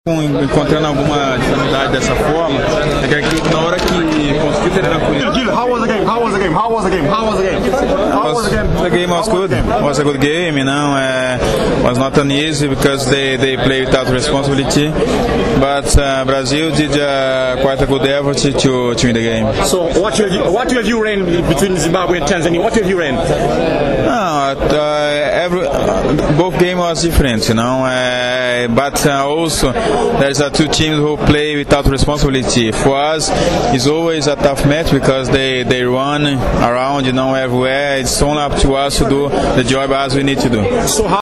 encontrando alguma dificuldade dessa forma, é que aqui, na hora que conseguiu ter tranquilidade. How was the game? How was the game? How was the game? How was the game? How was the game? The game was good. It was a good game, you know. Was not an easy because they play without responsibility, but Brazil did quite a good effort to win the game. So what have you ran between Zimbabwe and Tanzania? What have you ran? Both game was different, you know. But also there's two teams who play without responsibility. For us, it's always a tough match because they run around, you know, everywhere. It's only up to us to do the job as we need to do. So